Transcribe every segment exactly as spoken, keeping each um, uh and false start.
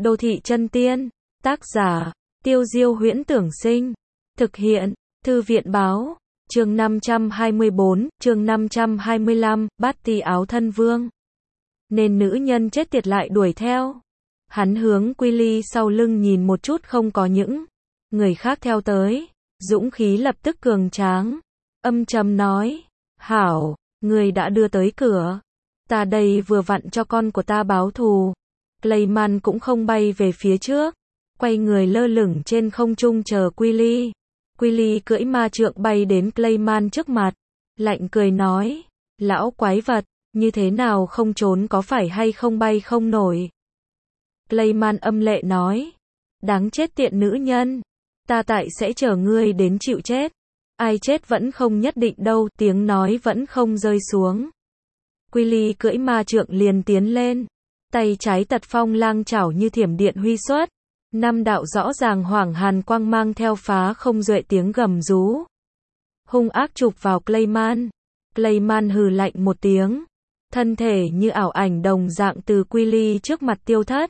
Đô thị chân tiên, tác giả, Tiêu Diêu Huyễn Tưởng Sinh, thực hiện, Thư viện báo, chương năm trăm hai mươi bốn, chương năm trăm hai mươi lăm, Bát Ti Áo Thân Vương. Nên nữ nhân chết tiệt lại đuổi theo. Hắn hướng Quy Ly sau lưng nhìn một chút, không có những người khác theo tới, dũng khí lập tức cường tráng, âm trầm nói, hảo, người đã đưa tới cửa, ta đây vừa vặn cho con của ta báo thù. Clayman cũng không bay về phía trước, quay người lơ lửng trên không trung chờ Quy Ly. Quy Ly cưỡi ma trượng bay đến Clayman trước mặt, lạnh cười nói, lão quái vật, như thế nào không trốn, có phải hay không bay không nổi. Clayman âm lệ nói, đáng chết tiện nữ nhân, ta tại sẽ chờ ngươi đến chịu chết, ai chết vẫn không nhất định đâu, tiếng nói vẫn không rơi xuống. Quy Ly cưỡi ma trượng liền tiến lên, tay trái tật phong lang chảo như thiểm điện huy xuất, năm đạo rõ ràng hoảng hàn quang mang theo phá không duệ tiếng gầm rú, hung ác chụp vào Clayman. Clayman hừ lạnh một tiếng, thân thể như ảo ảnh đồng dạng từ Quy Ly trước mặt tiêu thất,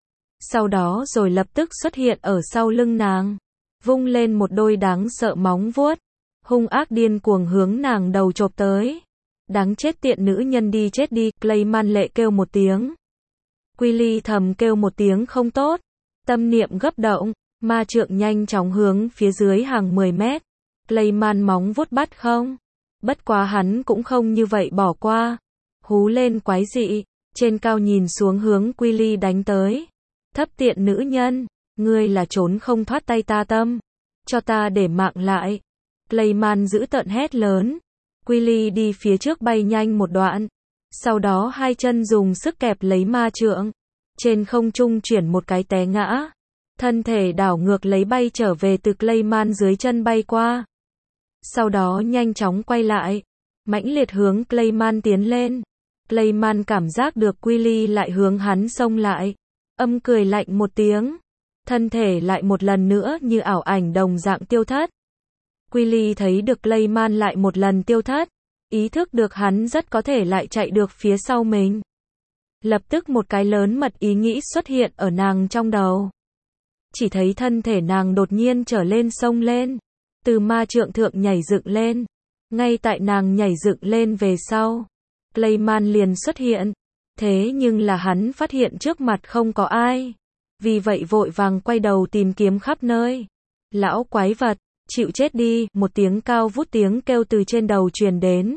sau đó rồi lập tức xuất hiện ở sau lưng nàng, vung lên một đôi đáng sợ móng vuốt, hung ác điên cuồng hướng nàng đầu chộp tới. Đáng chết tiện nữ nhân, đi chết đi. Clayman lệ kêu một tiếng. Quy Ly thầm kêu một tiếng không tốt, tâm niệm gấp động, ma trượng nhanh chóng hướng phía dưới hàng mười mét. Clayman móng vuốt bắt không, bất quá hắn cũng không như vậy bỏ qua, hú lên quái dị, trên cao nhìn xuống hướng Quy Ly đánh tới. Thấp tiện nữ nhân, ngươi là trốn không thoát tay ta, tâm, cho ta để mạng lại. Clayman giữ tợn hét lớn. Quy Ly đi phía trước bay nhanh một đoạn, sau đó hai chân dùng sức kẹp lấy ma trượng, trên không trung chuyển một cái té ngã, thân thể đảo ngược lấy bay trở về từ Clayman dưới chân bay qua, sau đó nhanh chóng quay lại, mãnh liệt hướng Clayman tiến lên. Clayman cảm giác được Quy Ly lại hướng hắn xông lại, âm cười lạnh một tiếng, thân thể lại một lần nữa như ảo ảnh đồng dạng tiêu thất. Quy Ly thấy được Clayman lại một lần tiêu thất, ý thức được hắn rất có thể lại chạy được phía sau mình. Lập tức một cái lớn mật ý nghĩ xuất hiện ở nàng trong đầu. Chỉ thấy thân thể nàng đột nhiên trở lên xông lên, từ ma trượng thượng nhảy dựng lên. Ngay tại nàng nhảy dựng lên về sau, Clayman liền xuất hiện. Thế nhưng là hắn phát hiện trước mặt không có ai, vì vậy vội vàng quay đầu tìm kiếm khắp nơi. Lão quái vật, chịu chết đi, một tiếng cao vút tiếng kêu từ trên đầu truyền đến.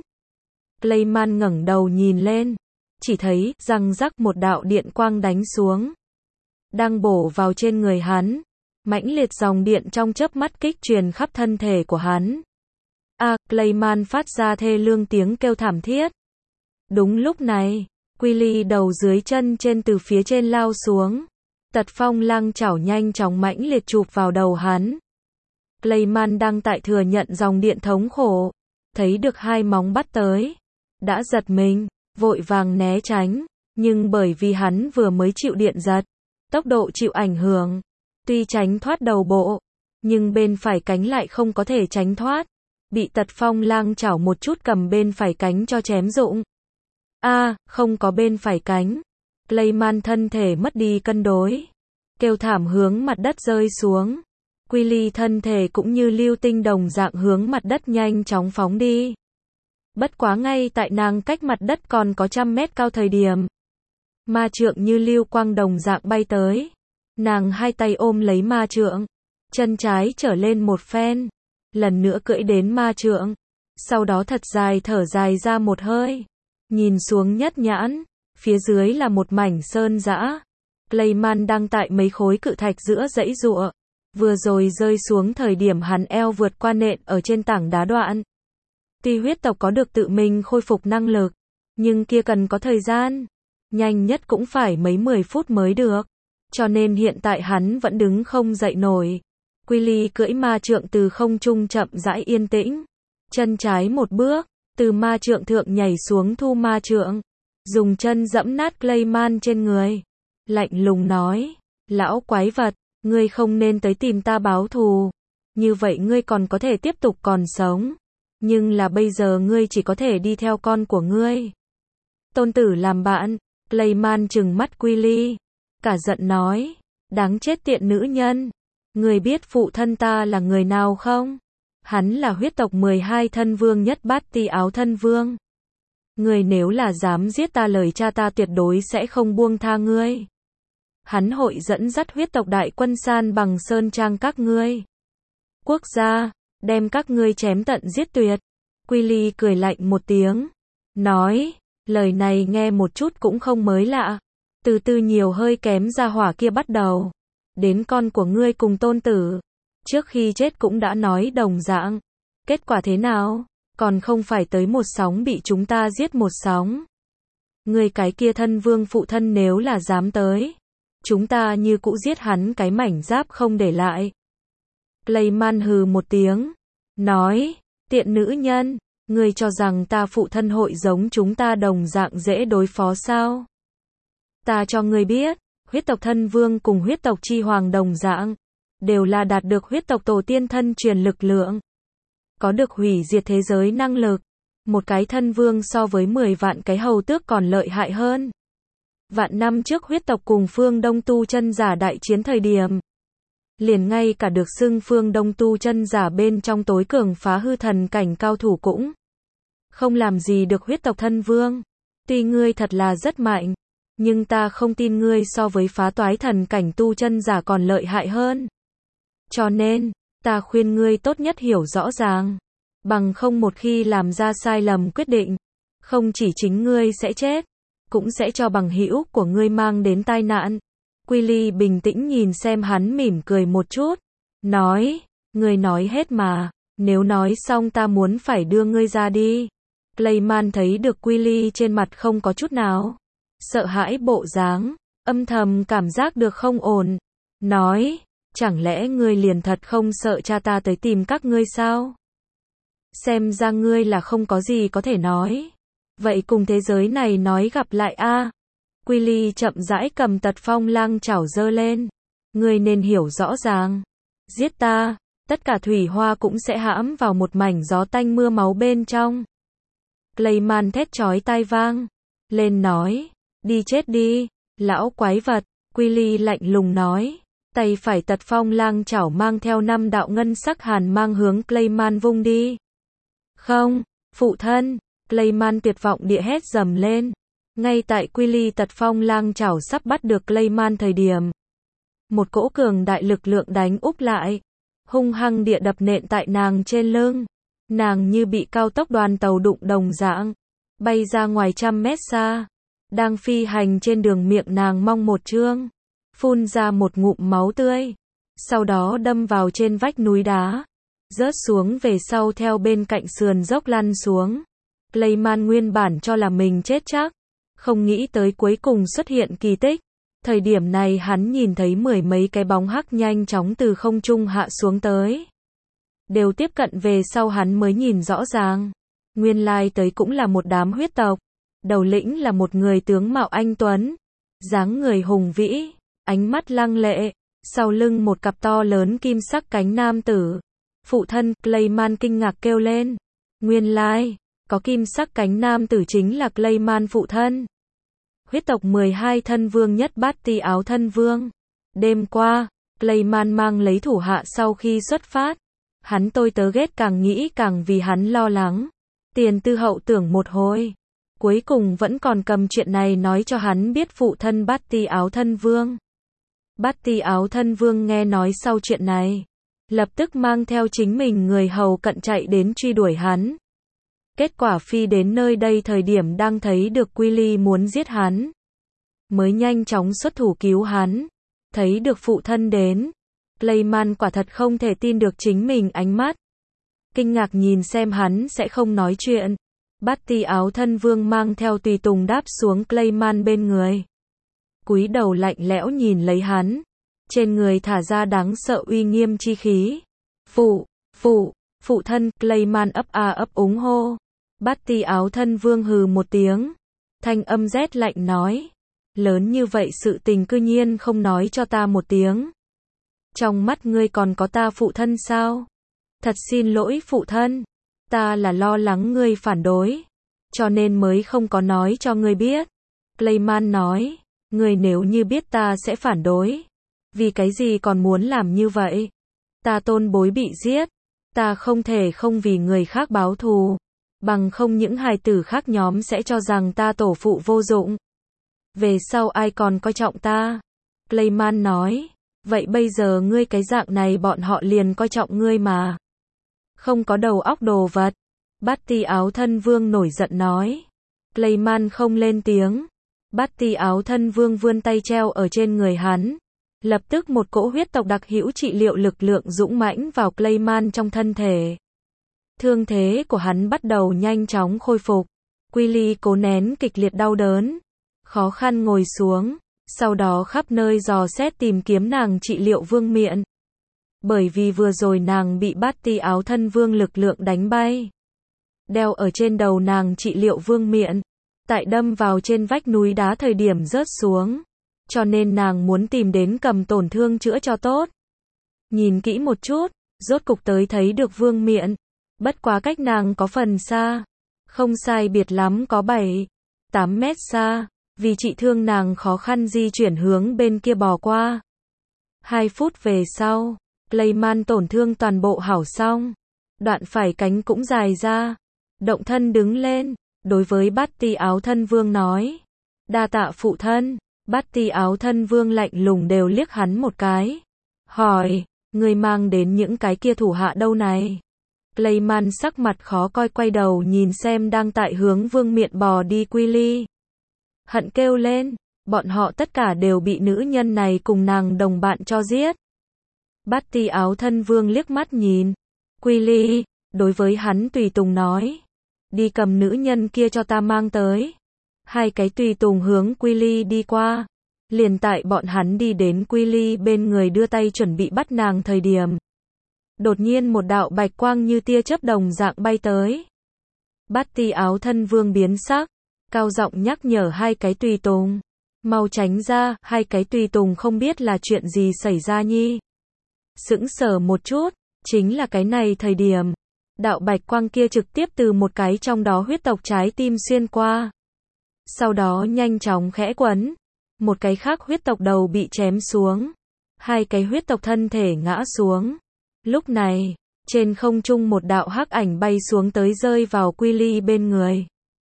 Clayman ngẩng đầu nhìn lên, chỉ thấy, răng rắc một đạo điện quang đánh xuống, đang bổ vào trên người hắn, mãnh liệt dòng điện trong chớp mắt kích truyền khắp thân thể của hắn. A, à, Clayman phát ra thê lương tiếng kêu thảm thiết. Đúng lúc này, Quy Ly đầu dưới chân trên từ phía trên lao xuống, tật phong lang chảo nhanh chóng mãnh liệt chụp vào đầu hắn. Clayman đang tại thừa nhận dòng điện thống khổ, thấy được hai móng bắt tới, đã giật mình, vội vàng né tránh, nhưng bởi vì hắn vừa mới chịu điện giật, tốc độ chịu ảnh hưởng, tuy tránh thoát đầu bộ, nhưng bên phải cánh lại không có thể tránh thoát, bị tật phong lang chảo một chút cầm bên phải cánh cho chém rụng. A, à, không có bên phải cánh. Clayman thân thể mất đi cân đối, kêu thảm hướng mặt đất rơi xuống. Quy Ly thân thể cũng như lưu tinh đồng dạng hướng mặt đất nhanh chóng phóng đi. Bất quá ngay tại nàng cách mặt đất còn có trăm mét cao thời điểm, ma trượng như lưu quang đồng dạng bay tới. Nàng hai tay ôm lấy ma trượng, chân trái trở lên một phen, lần nữa cưỡi đến ma trượng, sau đó thật dài thở dài ra một hơi, nhìn xuống nhất nhãn, phía dưới là một mảnh sơn dã. Clayman đang tại mấy khối cự thạch giữa dãy giụa. Vừa rồi rơi xuống thời điểm hắn eo vượt qua nện ở trên tảng đá đoạn. Tuy huyết tộc có được tự mình khôi phục năng lực, nhưng kia cần có thời gian, nhanh nhất cũng phải mấy mười phút mới được, cho nên hiện tại hắn vẫn đứng không dậy nổi. Quy Ly cưỡi ma trượng từ không trung chậm rãi yên tĩnh, chân trái một bước, từ ma trượng thượng nhảy xuống thu ma trượng, dùng chân dẫm nát Clayman trên người, lạnh lùng nói, lão quái vật, ngươi không nên tới tìm ta báo thù, như vậy ngươi còn có thể tiếp tục còn sống, nhưng là bây giờ ngươi chỉ có thể đi theo con của ngươi. Tôn tử làm bạn. Clayman trừng mắt Quy Ly, cả giận nói, Đáng chết tiện nữ nhân. Người biết phụ thân ta là người nào không? Hắn là huyết tộc mười hai thân vương nhất bát ti áo thân vương. Người nếu là dám giết ta lời cha ta tuyệt đối sẽ không buông tha ngươi. Hắn hội dẫn dắt huyết tộc đại quân san bằng sơn trang các ngươi. Quốc gia, đem các ngươi chém tận giết tuyệt. Quy Ly cười lạnh một tiếng. Nói, lời này nghe một chút cũng không mới lạ. Từ từ nhiều hơi kém ra hỏa kia bắt đầu. Đến con của ngươi cùng tôn tử. Trước khi chết cũng đã nói đồng dạng. Kết quả thế nào? Còn không phải tới một sóng bị chúng ta giết một sóng. Ngươi cái kia thân vương phụ thân nếu là dám tới. Chúng ta như cũ giết hắn cái mảnh giáp không để lại. Clayman hừ một tiếng. Nói, tiện nữ nhân. Ngươi cho rằng ta phụ thân hội giống chúng ta đồng dạng dễ đối phó sao? Ta cho ngươi biết, huyết tộc thân vương cùng huyết tộc chi hoàng đồng dạng, đều là đạt được huyết tộc tổ tiên thân truyền lực lượng. Có được hủy diệt thế giới năng lực. Một cái thân vương so với mười vạn cái hầu tước còn lợi hại hơn. Vạn năm trước huyết tộc cùng phương Đông tu chân giả đại chiến thời điểm. Liền ngay cả được xưng phương Đông tu chân giả bên trong tối cường phá hư thần cảnh cao thủ cũng không làm gì được huyết tộc thân vương. Tuy ngươi thật là rất mạnh, nhưng ta không tin ngươi so với phá toái thần cảnh tu chân giả còn lợi hại hơn. Cho nên, ta khuyên ngươi tốt nhất hiểu rõ ràng. Bằng không một khi làm ra sai lầm quyết định, không chỉ chính ngươi sẽ chết, cũng sẽ cho bằng hữu của ngươi mang đến tai nạn. Quy Ly bình tĩnh nhìn xem hắn mỉm cười một chút. Nói, ngươi nói hết mà, nếu nói xong ta muốn phải đưa ngươi ra đi. Clayman thấy được Quy Ly trên mặt không có chút nào sợ hãi bộ dáng, âm thầm cảm giác được không ổn. Nói, chẳng lẽ ngươi liền thật không sợ cha ta tới tìm các ngươi sao? Xem ra ngươi là không có gì có thể nói. Vậy cùng thế giới này nói gặp lại a. Quy Ly chậm rãi cầm tật phong lang chảo giơ lên. Ngươi nên hiểu rõ ràng. Giết ta, tất cả thủy hoa cũng sẽ hãm vào một mảnh gió tanh mưa máu bên trong. Clayman thét chói tai vang lên nói, đi chết đi, lão quái vật. Quy Ly lạnh lùng nói, tay phải tật phong lang chảo mang theo năm đạo ngân sắc hàn mang hướng Clayman vung đi. Không, phụ thân. Clayman tuyệt vọng địa hét dầm lên. Ngay tại Quy Ly tật phong lang chảo sắp bắt được Clayman thời điểm, một cỗ cường đại lực lượng đánh úp lại, hung hăng địa đập nện tại nàng trên lưng. Nàng như bị cao tốc đoàn tàu đụng đồng dạng, bay ra ngoài trăm mét xa. Đang phi hành trên đường miệng nàng mong một trương, phun ra một ngụm máu tươi. Sau đó đâm vào trên vách núi đá, rớt xuống về sau theo bên cạnh sườn dốc lăn xuống. Clayman nguyên bản cho là mình chết chắc, không nghĩ tới cuối cùng xuất hiện kỳ tích. Thời điểm này hắn nhìn thấy mười mấy cái bóng hắc nhanh chóng từ không trung hạ xuống tới. Đều tiếp cận về sau hắn mới nhìn rõ ràng. Nguyên lai tới cũng là một đám huyết tộc. Đầu lĩnh là một người tướng mạo anh tuấn, dáng người hùng vĩ, ánh mắt lăng lệ, sau lưng một cặp to lớn kim sắc cánh nam tử. Phụ thân, Clayman kinh ngạc kêu lên. Nguyên lai, có kim sắc cánh nam tử chính là Clayman phụ thân. Huyết tộc mười hai thân vương nhất bát ti áo thân vương. Đêm qua, Clayman mang lấy thủ hạ sau khi xuất phát. Hắn tôi tớ ghét càng nghĩ càng vì hắn lo lắng. Tiền tư hậu tưởng một hồi. Cuối cùng vẫn còn cầm chuyện này nói cho hắn biết phụ thân bát ti áo thân vương. Bát ti áo thân vương nghe nói sau chuyện này, lập tức mang theo chính mình người hầu cận chạy đến truy đuổi hắn. Kết quả phi đến nơi đây thời điểm đang thấy được Quy Ly muốn giết hắn, mới nhanh chóng xuất thủ cứu hắn. Thấy được phụ thân đến, Clayman quả thật không thể tin được chính mình ánh mắt. Kinh ngạc nhìn xem hắn sẽ không nói chuyện. Bát ti áo thân vương mang theo tùy tùng đáp xuống Clayman bên người. Cúi đầu lạnh lẽo nhìn lấy hắn. Trên người thả ra đáng sợ uy nghiêm chi khí. Phụ, phụ, phụ thân, Clayman ấp a ấp úng hô. Bát ti áo thân vương hừ một tiếng. Thanh âm rét lạnh nói. Lớn như vậy sự tình cư nhiên không nói cho ta một tiếng. Trong mắt ngươi còn có ta phụ thân sao? Thật xin lỗi phụ thân. Ta là lo lắng ngươi phản đối, cho nên mới không có nói cho ngươi biết. Clayman nói, ngươi nếu như biết ta sẽ phản đối, Vì cái gì còn muốn làm như vậy? Ta tôn bối bị giết. Ta không thể không vì người khác báo thù. Bằng không những hài tử khác nhóm sẽ cho rằng ta tổ phụ vô dụng. Về sau ai còn coi trọng ta? Clayman nói. Vậy bây giờ ngươi cái dạng này bọn họ liền coi trọng ngươi mà. Không có đầu óc đồ vật. Batty áo thân vương nổi giận nói. Clayman không lên tiếng. Batty áo thân vương vươn tay treo ở trên người hắn. Lập tức một cỗ huyết tộc đặc hữu trị liệu lực lượng dũng mãnh vào Clayman trong thân thể. Thương thế của hắn bắt đầu nhanh chóng khôi phục. Quilly cố nén kịch liệt đau đớn. Khó khăn ngồi xuống. Sau đó khắp nơi dò xét tìm kiếm nàng trị liệu vương miện. Bởi vì vừa rồi nàng bị Batty áo thân vương lực lượng đánh bay. Đeo ở trên đầu nàng trị liệu vương miện. Tại đâm vào trên vách núi đá thời điểm rớt xuống. Cho nên nàng muốn tìm đến cầm tổn thương chữa cho tốt. Nhìn kỹ một chút, rốt cục tới thấy được vương miện. Bất quá cách nàng có phần xa. Không sai biệt lắm có bảy, tám mét xa. Vì trị thương nàng khó khăn di chuyển hướng bên kia bò qua. Hai phút về sau, Clayman tổn thương toàn bộ hảo xong. Đoạn phải cánh cũng dài ra. Động thân đứng lên, đối với Batty áo thân vương nói. Đa tạ phụ thân. Batty áo thân vương lạnh lùng đều liếc hắn một cái. Hỏi, người mang đến những cái kia thủ hạ đâu này? Clayman sắc mặt khó coi quay đầu nhìn xem đang tại hướng vương miện bò đi Quilly. Hận kêu lên, bọn họ tất cả đều bị nữ nhân này cùng nàng đồng bạn cho giết. Batty áo thân vương liếc mắt nhìn. Quilly, đối với hắn tùy tùng nói. Đi cầm nữ nhân kia cho ta mang tới. Hai cái tùy tùng hướng Quilly đi qua. Liền tại bọn hắn đi đến Quilly bên người đưa tay chuẩn bị bắt nàng thời điểm. Đột nhiên một đạo bạch quang như tia chớp đồng dạng bay tới. Batty áo thân vương biến sắc. Cao giọng nhắc nhở hai cái tùy tùng. Mau tránh ra, hai cái tùy tùng không biết là chuyện gì xảy ra nhi. Sững sờ một chút, chính là cái này thời điểm. Đạo bạch quang kia trực tiếp từ một cái trong đó huyết tộc trái tim xuyên qua. Sau đó nhanh chóng khẽ quấn. Một cái khác huyết tộc đầu bị chém xuống. Hai cái huyết tộc thân thể ngã xuống. Lúc này, trên không trung một đạo hắc ảnh bay xuống tới rơi vào Quilly bên người.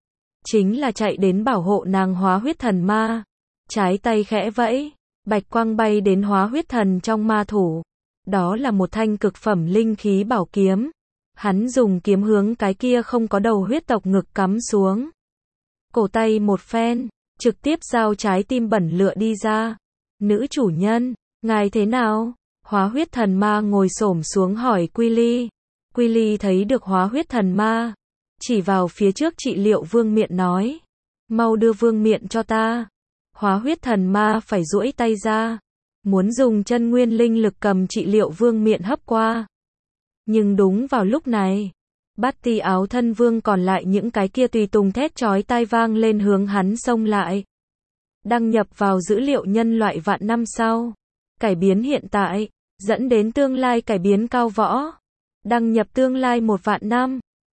Chính là chạy đến bảo hộ nàng hóa huyết thần ma. Trái tay khẽ vẫy, bạch quang bay đến hóa huyết thần trong ma thủ. Đó là một thanh cực phẩm linh khí bảo kiếm. Hắn dùng kiếm hướng cái kia không có đầu huyết tộc ngực cắm xuống. Cổ tay một phen, trực tiếp giao trái tim bẩn lựa đi ra. Nữ chủ nhân, ngài thế nào? Hóa huyết thần ma ngồi xổm xuống hỏi Quilly. Quilly thấy được hóa huyết thần ma. Chỉ vào phía trước trị liệu vương miện nói. Mau đưa vương miện cho ta. Hóa huyết thần ma phải duỗi tay ra. Muốn dùng chân nguyên linh lực cầm trị liệu vương miện hấp qua. Nhưng đúng vào lúc này. Batty áo thân vương còn lại những cái kia tùy tùng thét chói tai vang lên hướng hắn xông lại. Đăng nhập vào dữ liệu nhân loại vạn năm sau. Cải biến hiện tại. Dẫn đến tương lai cải biến cao võ. Đăng nhập tương lai một vạn năm.